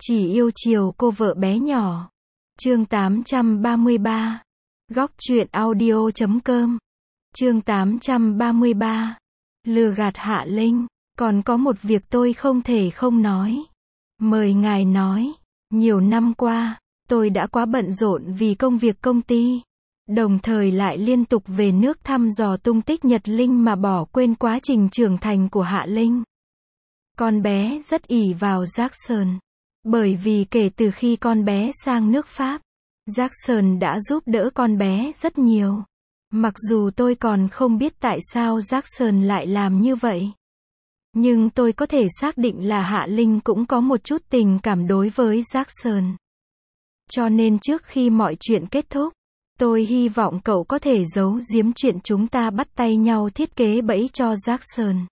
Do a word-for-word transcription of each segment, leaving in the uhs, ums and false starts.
Chỉ yêu chiều cô vợ bé nhỏ. Chương tám trăm ba mươi ba. Góc truyện audio chấm com. Chương tám trăm ba mươi ba. Lừa gạt Hạ Linh. Còn có một việc tôi không thể không nói. Mời ngài nói. Nhiều năm qua, tôi đã quá bận rộn vì công việc công ty. Đồng thời lại liên tục về nước thăm dò tung tích Nhật Linh mà bỏ quên quá trình trưởng thành của Hạ Linh. Con bé rất ỷ vào Jackson. Bởi vì kể từ khi con bé sang nước Pháp, Jackson đã giúp đỡ con bé rất nhiều. Mặc dù tôi còn không biết tại sao Jackson lại làm như vậy. Nhưng tôi có thể xác định là Hạ Linh cũng có một chút tình cảm đối với Jackson. Cho nên trước khi mọi chuyện kết thúc, tôi hy vọng cậu có thể giấu giếm chuyện chúng ta bắt tay nhau thiết kế bẫy cho Jackson.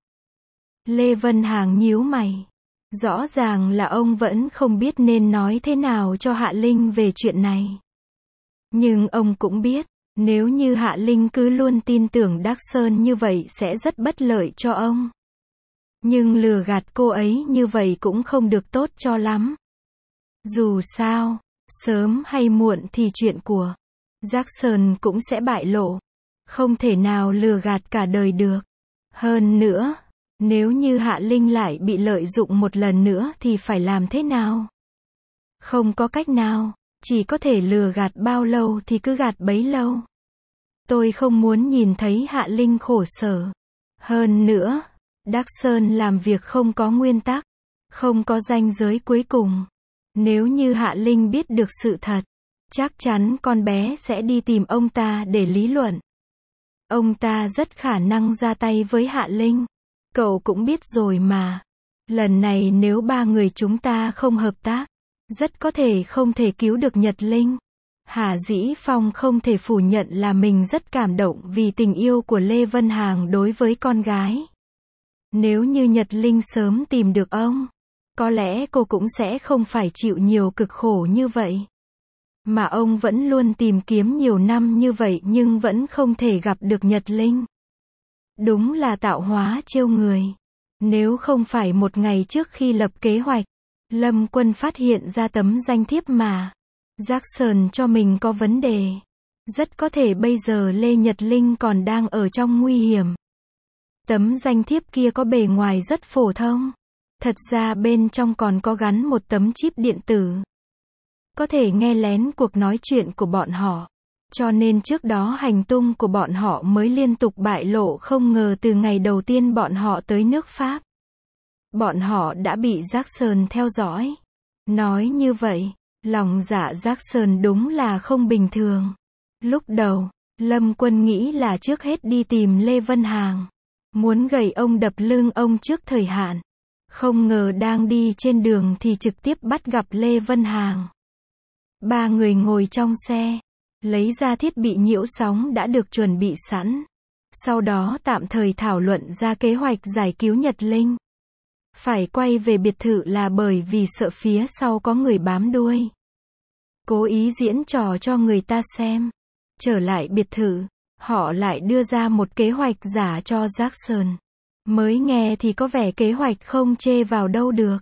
Lê Vân Hàng nhíu mày. Rõ ràng là ông vẫn không biết nên nói thế nào cho Hạ Linh về chuyện này. Nhưng ông cũng biết, nếu như Hạ Linh cứ luôn tin tưởng Jackson như vậy sẽ rất bất lợi cho ông. Nhưng lừa gạt cô ấy như vậy cũng không được tốt cho lắm. Dù sao, sớm hay muộn thì chuyện của Jackson cũng sẽ bại lộ. Không thể nào lừa gạt cả đời được. Hơn nữa, nếu như Hạ Linh lại bị lợi dụng một lần nữa thì phải làm thế nào? Không có cách nào, chỉ có thể lừa gạt bao lâu thì cứ gạt bấy lâu. Tôi không muốn nhìn thấy Hạ Linh khổ sở. Hơn nữa, Jackson làm việc không có nguyên tắc, không có ranh giới cuối cùng. Nếu như Hạ Linh biết được sự thật, chắc chắn con bé sẽ đi tìm ông ta để lý luận. Ông ta rất khả năng ra tay với Hạ Linh. Cậu cũng biết rồi mà. Lần này nếu ba người chúng ta không hợp tác, rất có thể không thể cứu được Nhật Linh. Hà Dĩ Phong không thể phủ nhận là mình rất cảm động vì tình yêu của Lê Vân Hàng đối với con gái. Nếu như Nhật Linh sớm tìm được ông, có lẽ cô cũng sẽ không phải chịu nhiều cực khổ như vậy. Mà ông vẫn luôn tìm kiếm nhiều năm như vậy nhưng vẫn không thể gặp được Nhật Linh. Đúng là tạo hóa trêu người. Nếu không phải một ngày trước khi lập kế hoạch, Lâm Quân phát hiện ra tấm danh thiếp mà Jackson cho mình có vấn đề. Rất có thể bây giờ Lê Nhật Linh còn đang ở trong nguy hiểm. Tấm danh thiếp kia có bề ngoài rất phổ thông. Thật ra bên trong còn có gắn một tấm chip điện tử. Có thể nghe lén cuộc nói chuyện của bọn họ. Cho nên trước đó hành tung của bọn họ mới liên tục bại lộ, không ngờ từ ngày đầu tiên bọn họ tới nước Pháp. Bọn họ đã bị Jackson theo dõi. Nói như vậy, lòng dạ Jackson đúng là không bình thường. Lúc đầu, Lâm Quân nghĩ là trước hết đi tìm Lê Vân Hàng. Muốn gẩy ông đập lưng ông trước thời hạn. Không ngờ đang đi trên đường thì trực tiếp bắt gặp Lê Vân Hàng. Ba người ngồi trong xe. Lấy ra thiết bị nhiễu sóng đã được chuẩn bị sẵn. Sau đó tạm thời thảo luận ra kế hoạch giải cứu Nhật Linh. Phải quay về biệt thự là bởi vì sợ phía sau có người bám đuôi. Cố ý diễn trò cho người ta xem. Trở lại biệt thự, họ lại đưa ra một kế hoạch giả cho Jackson. Mới nghe thì có vẻ kế hoạch không chê vào đâu được.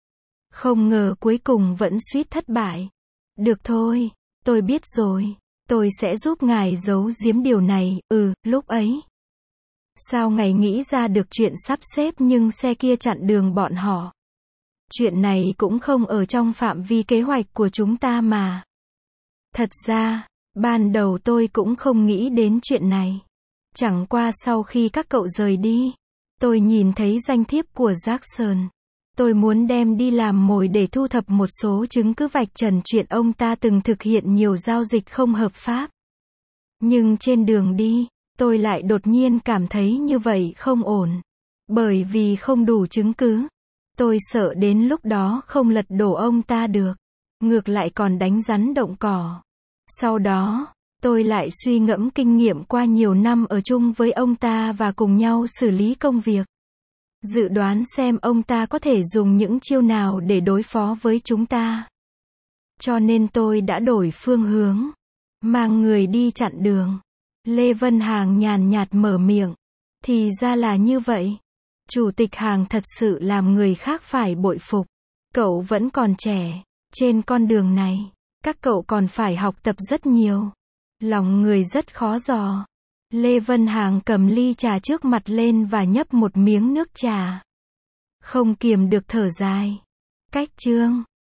Không ngờ cuối cùng vẫn suýt thất bại. Được thôi, tôi biết rồi. Tôi sẽ giúp ngài giấu giếm điều này. Ừ, lúc ấy. Sao ngài nghĩ ra được chuyện sắp xếp nhưng xe kia chặn đường bọn họ? Chuyện này cũng không ở trong phạm vi kế hoạch của chúng ta mà. Thật ra, ban đầu tôi cũng không nghĩ đến chuyện này. Chẳng qua sau khi các cậu rời đi, tôi nhìn thấy danh thiếp của Jackson. Tôi muốn đem đi làm mồi để thu thập một số chứng cứ vạch trần chuyện ông ta từng thực hiện nhiều giao dịch không hợp pháp. Nhưng trên đường đi, tôi lại đột nhiên cảm thấy như vậy không ổn. Bởi vì không đủ chứng cứ. Tôi sợ đến lúc đó không lật đổ ông ta được. Ngược lại còn đánh rắn động cỏ. Sau đó, tôi lại suy ngẫm kinh nghiệm qua nhiều năm ở chung với ông ta và cùng nhau xử lý công việc. Dự đoán xem ông ta có thể dùng những chiêu nào để đối phó với chúng ta. Cho nên tôi đã đổi phương hướng. Mang người đi chặn đường. Lê Vân Hàng nhàn nhạt mở miệng. Thì ra là như vậy. Chủ tịch Hàng thật sự làm người khác phải bội phục. cậu vẫn còn trẻ. Trên con đường này, các cậu còn phải học tập rất nhiều. Lòng người rất khó dò. Lê Vân Hàng cầm ly trà trước mặt lên và nhấp một miếng nước trà. Không kiềm được thở dài. Cách chương